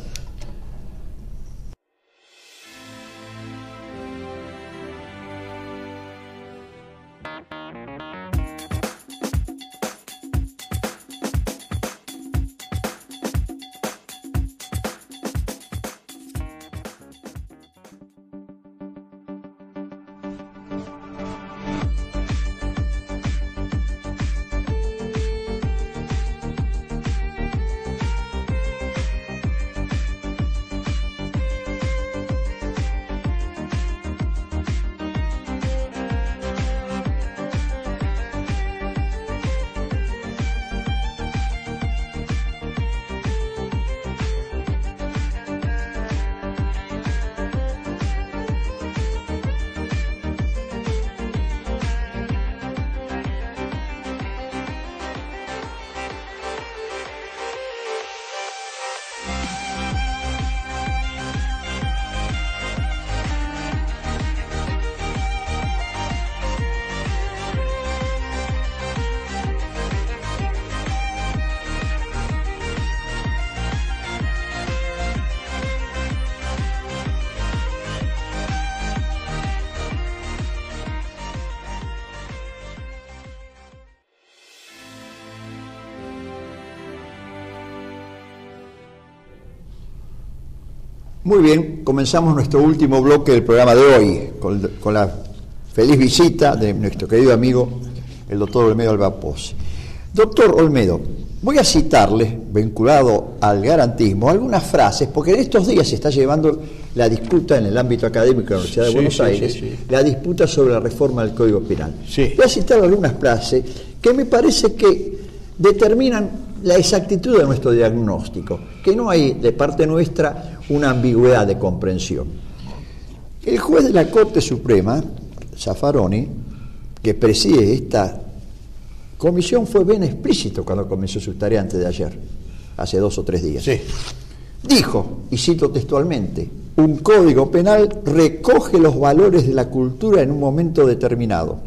Muy bien, comenzamos nuestro último bloque del programa de hoy, con, con la feliz visita de nuestro querido amigo, el doctor Olmedo Alba Pozzi. Doctor Olmedo, voy a citarle, vinculado al garantismo, algunas frases, porque en estos días se está llevando la disputa en el ámbito académico de la Universidad de sí, Buenos sí, Aires, sí, sí. la disputa sobre la reforma del Código Penal. Sí. Voy a citar algunas frases que me parece que determinan la exactitud de nuestro diagnóstico, que no hay de parte nuestra una ambigüedad de comprensión. El juez de la Corte Suprema, Zaffaroni, que preside esta comisión, fue bien explícito cuando comenzó su tarea antes de ayer, hace dos o tres días. Sí. Dijo, y cito textualmente, un código penal recoge los valores de la cultura en un momento determinado.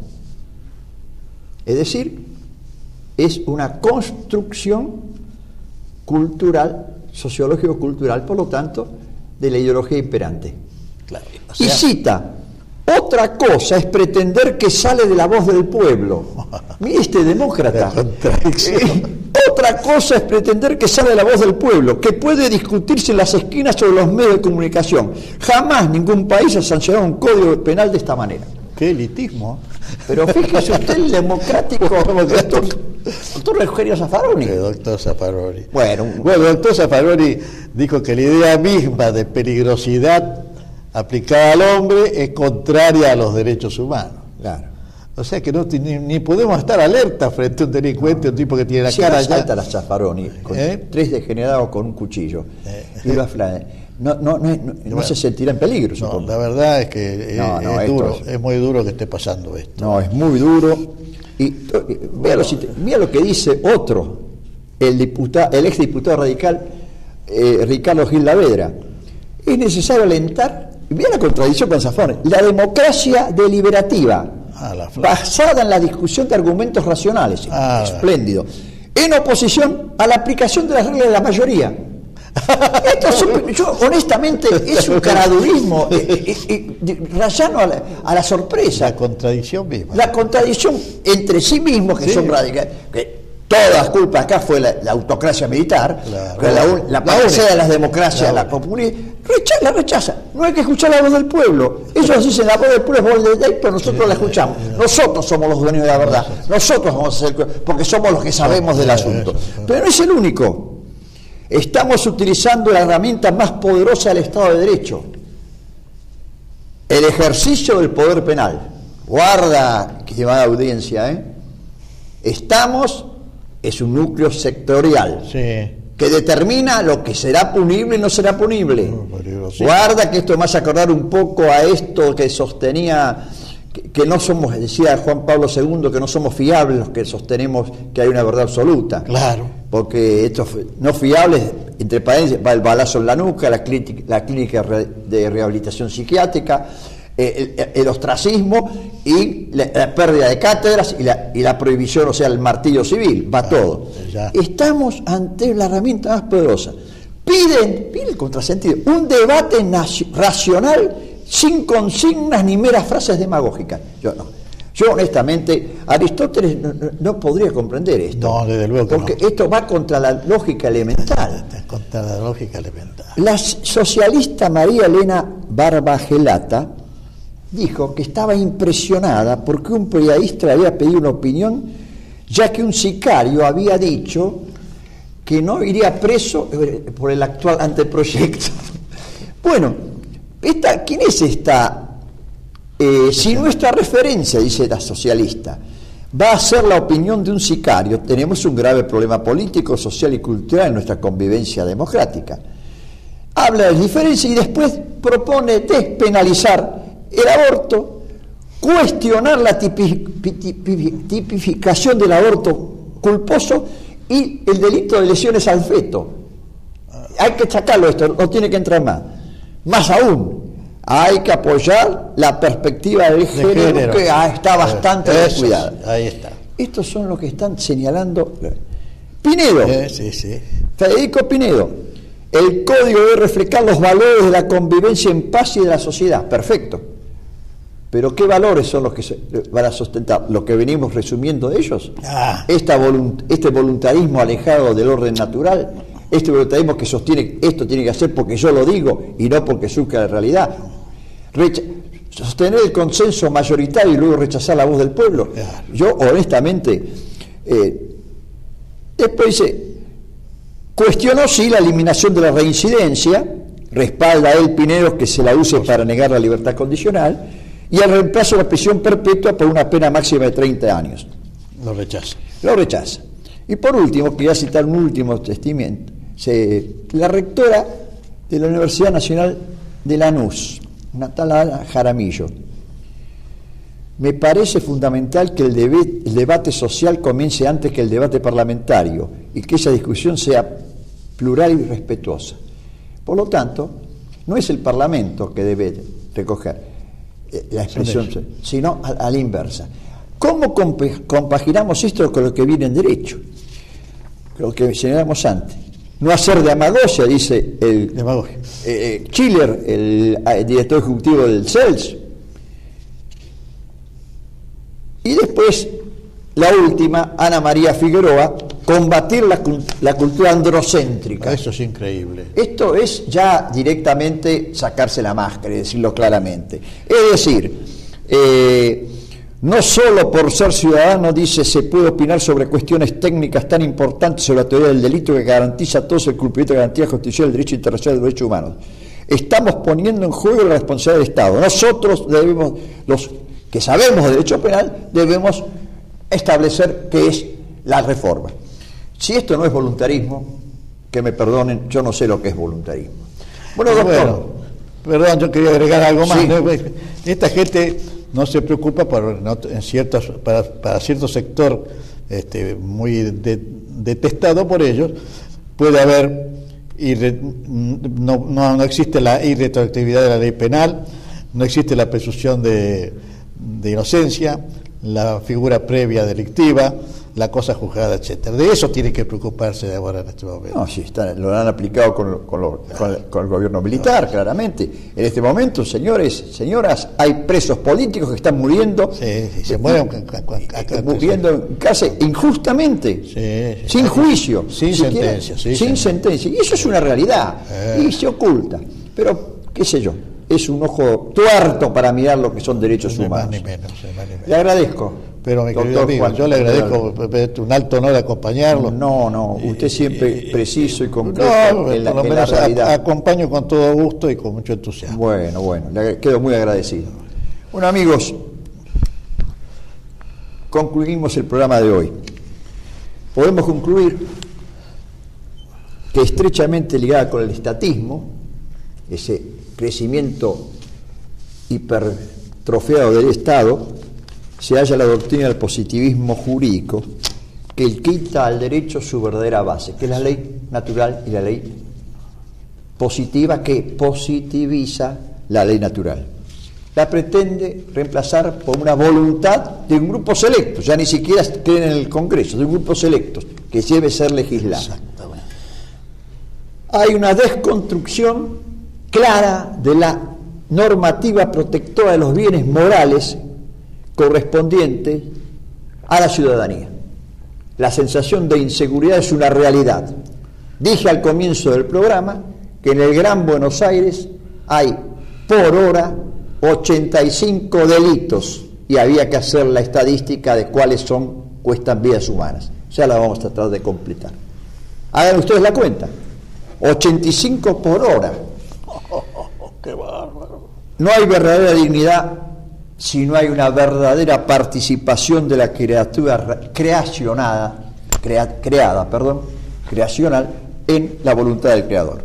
Es decir, es una construcción cultural, sociológico-cultural, por lo tanto, de la ideología imperante. Claro, o sea, y cita, otra cosa es pretender que sale de la voz del pueblo. Mire este demócrata. Eh, otra cosa es pretender que sale de la voz del pueblo, que puede discutirse en las esquinas sobre los medios de comunicación. Jamás ningún país ha sancionado un código penal de esta manera. Qué elitismo. Pero fíjese usted el democrático doctor, doctor Eugenio Zaffaroni. El doctor Zaffaroni. Bueno, bueno, el doctor Zaffaroni dijo que la idea misma de peligrosidad aplicada al hombre es contraria a los derechos humanos. Claro. O sea que no ni, ni podemos estar alerta frente a un delincuente, un tipo que tiene la si cara no ya. salta la Zaffaroni con ¿Eh? tres degenerados con un cuchillo. Eh. Y lo afla- no, no, no, no, no bueno, se sentirá en peligro, No, supongo. la verdad es que No, es, no, es esto duro, es- es muy duro que esté pasando esto. No, es muy duro. Y to- y vea, lo, siguiente, mira lo que dice otro, el diputado, el exdiputado radical eh, Ricardo Gil Lavedra. Es necesario alentar, mira la contradicción con Zaffaroni, la democracia deliberativa, Ah, la fla- basada en la discusión de argumentos racionales. Ah, Espléndido. En oposición a la aplicación de las reglas de la mayoría. Esto es un- yo, honestamente, es un caradurismo eh, eh, eh, rayano a la, a la sorpresa. La contradicción misma. La contradicción entre sí mismos, que Sí. son radicales, que todas las culpas acá fue la, la autocracia militar, Claro. que la, un- la La panacea única. de las democracias, La la, única. popularidad, rechaza, la rechaza. No hay que escuchar la voz del pueblo. Ellos dicen la voz del pueblo es voz del rey, pero nosotros la escuchamos. Nosotros somos los dueños de la verdad. Nosotros vamos a hacer, porque somos los que sabemos del asunto. Pero no es el único. Estamos utilizando la herramienta más poderosa del Estado de Derecho, el ejercicio del poder penal. Guarda, que lleva audiencia, ¿eh? Estamos, es un núcleo sectorial Sí. que determina lo que será punible y no será punible. No, pero sí. Guarda que esto me hace acordar un poco a esto que sostenía, que, que no somos, decía Juan Pablo segundo, que no somos fiables los que sostenemos que hay una verdad absoluta. Claro. Porque estos no fiables, entre paréntesis, va el balazo en la nuca, la clínica, la clínica de rehabilitación psiquiátrica, eh, el, el ostracismo y la, la pérdida de cátedras y la, y la prohibición, o sea, el martillo civil, va Ah, todo. ya. Estamos ante la herramienta más poderosa. Piden, piden el contrasentido, un debate naci- racional sin consignas ni meras frases demagógicas. Yo no. Yo honestamente, Aristóteles no, no, no podría comprender esto. No, desde luego que porque no. esto va contra la lógica elemental. Contra la lógica elemental. La socialista María Elena Barbagelata dijo que estaba impresionada porque un periodista le había pedido una opinión, ya que un sicario había dicho que no iría preso por el actual anteproyecto. Bueno, esta, ¿quién es esta? Eh, si nuestra referencia, dice la socialista, va a ser la opinión de un sicario, tenemos un grave problema político, social y cultural en nuestra convivencia democrática. Habla de diferencias y después propone despenalizar el aborto, cuestionar la tipi- tipi- tipificación del aborto culposo y el delito de lesiones al feto. Hay que sacarlo esto, no tiene que entrar más. Más aún, hay que apoyar la perspectiva del género, género. que ah, está bastante Eso, descuidada. sí, ahí está. Estos son los que están señalando. Pinedo, Eh, sí, sí. Federico Pinedo, el código debe reflejar los valores de la convivencia en paz y de la sociedad. Perfecto. Pero ¿qué valores son los que se van a sustentar? ¿Lo que venimos resumiendo de ellos? Ah. Esta volunt- este voluntarismo alejado del orden natural, este voluntarismo que sostiene esto tiene que hacer porque yo lo digo y no porque surja la realidad. Recha- sostener el consenso mayoritario y luego rechazar la voz del pueblo. Claro. Yo honestamente, eh, después dice, cuestionó sí la eliminación de la reincidencia, respalda a él Pinedo que se la use para negar la libertad condicional, y el reemplazo de la prisión perpetua por una pena máxima de treinta años. Lo rechaza. Lo rechaza. Y por último, quería citar un último testamento. Se, la rectora de la Universidad Nacional de Lanús, Natalia Jaramillo, me parece fundamental que el, debe, el debate social comience antes que el debate parlamentario y que esa discusión sea plural y respetuosa. Por lo tanto, no es el Parlamento que debe recoger eh, la expresión, sino a, a la inversa. ¿Cómo comp- compaginamos esto con lo que viene en derecho? Lo que señalamos antes. No hacer demagogia, dice el Demagogia. eh, Schiller, el, el director ejecutivo del C E L S. Y después, la última, Ana María Figueroa, combatir la, la cultura androcéntrica. Eso es increíble. Esto es ya directamente sacarse la máscara y decirlo claramente. Es decir, eh, no solo por ser ciudadano, dice, se puede opinar sobre cuestiones técnicas tan importantes sobre la teoría del delito que garantiza a todos el cumplimiento de garantías constitucionales del derecho internacional de los derechos humanos. Estamos poniendo en juego la responsabilidad del Estado. Nosotros debemos, los que sabemos de derecho penal, debemos establecer qué es la reforma. Si esto no es voluntarismo, que me perdonen, yo no sé lo que es voluntarismo. Bueno, doctor. Bueno, perdón, yo quería agregar algo más. Sí. ¿No? Esta gente no se preocupa por, no, en ciertos, para, para cierto sector este, muy de, detestado por ellos, puede haber, irre, no, no, no existe la irretroactividad de la ley penal, no existe la presunción de, de inocencia, la figura previa delictiva, la cosa juzgada, etcétera. De eso tiene que preocuparse de ahora en este momento. No, sí, está, lo han aplicado con, con, lo, con, el, con el gobierno militar, claramente. En este momento, señores, señoras, hay presos políticos que están muriendo, sí, sí, se mueren muriendo en cárcel injustamente, sí, sí, sin sí, juicio, sin siquiera, sentencia, sí, sin sí, sentencia. Y eso es una realidad, eh. y se oculta. Pero, qué sé yo, es un ojo tuerto para mirar lo que son derechos ni humanos. Más ni menos, más ni menos. Le agradezco. Pero mi querido amigo, Juan, yo le agradezco un alto honor acompañarlo. No, no, usted siempre preciso y concreto no, en la, por lo en la menos realidad. A, acompaño con todo gusto y con mucho entusiasmo. Bueno, bueno, le quedo muy agradecido. Bueno, amigos, concluimos el programa de hoy. Podemos concluir que estrechamente ligada con el estatismo, ese crecimiento hipertrofiado del Estado, se halla la doctrina del positivismo jurídico que quita al derecho su verdadera base, que es la ley natural y la ley positiva que positiviza la ley natural. La pretende reemplazar por una voluntad de un grupo selecto, ya ni siquiera creen en el Congreso, de un grupo selecto que debe ser legislado. Hay una desconstrucción clara de la normativa protectora de los bienes morales correspondiente a la ciudadanía. La sensación de inseguridad es una realidad. Dije al comienzo del programa que en el Gran Buenos Aires hay por hora ochenta y cinco delitos y había que hacer la estadística de cuáles son, cuestan vidas humanas. Ya la vamos a tratar de completar. Hagan ustedes la cuenta. ochenta y cinco por hora. Oh, oh, oh, ¡qué bárbaro! No hay verdadera dignidad si no hay una verdadera participación de la criatura creacionada, crea, creada, perdón, creacional en la voluntad del Creador.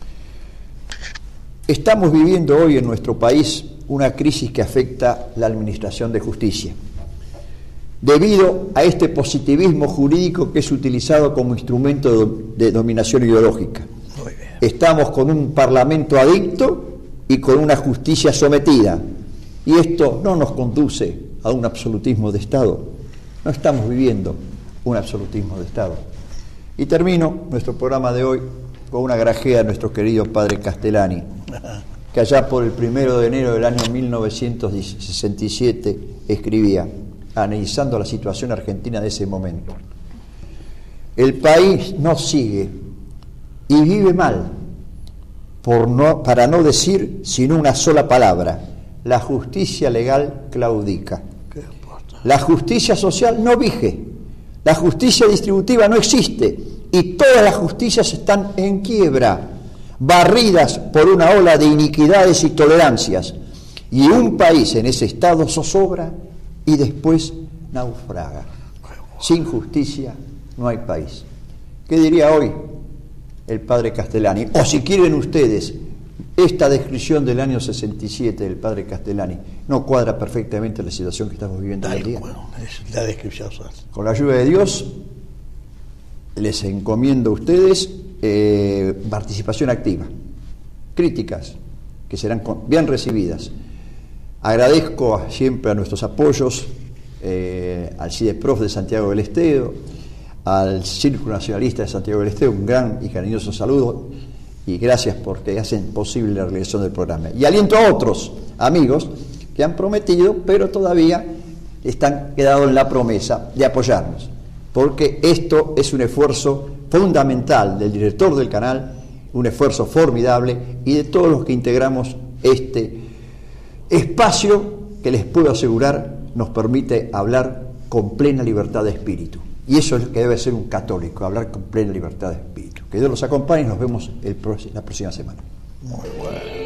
Estamos viviendo hoy en nuestro país una crisis que afecta la administración de justicia, debido a este positivismo jurídico que es utilizado como instrumento de, de dominación ideológica. Estamos con un parlamento adicto y con una justicia sometida. Y esto no nos conduce a un absolutismo de Estado. No estamos viviendo un absolutismo de Estado. Y termino nuestro programa de hoy con una grajea de nuestro querido padre Castellani, que allá por el primero de enero del año mil novecientos sesenta y siete escribía, analizando la situación argentina de ese momento: el país no sigue y vive mal, por no, para no decir sino una sola palabra: la justicia legal claudica. La justicia social no vige, la justicia distributiva no existe y todas las justicias están en quiebra, barridas por una ola de iniquidades y tolerancias, y un país en ese estado zozobra y después naufraga. Sin justicia no hay país. ¿Qué diría hoy el padre Castellani? O si quieren ustedes, esta descripción del año sesenta y siete del padre Castellani no cuadra perfectamente la situación que estamos viviendo hoy en día. Bueno, es la descripción. Con la ayuda de Dios, les encomiendo a ustedes eh, participación activa. críticas que serán bien recibidas. Agradezco siempre a nuestros apoyos, eh, al CIDEPROF de Santiago del Estero, al Círculo Nacionalista de Santiago del Estero, un gran y cariñoso saludo y gracias porque hacen posible la realización del programa. Y aliento a otros amigos que han prometido, pero todavía están quedados en la promesa de apoyarnos, porque esto es un esfuerzo fundamental del director del canal, un esfuerzo formidable, y de todos los que integramos este espacio que les puedo asegurar nos permite hablar con plena libertad de espíritu. Y eso es lo que debe ser un católico, hablar con plena libertad de espíritu. Que Dios los acompañe y nos vemos el, la próxima semana. Muy bueno.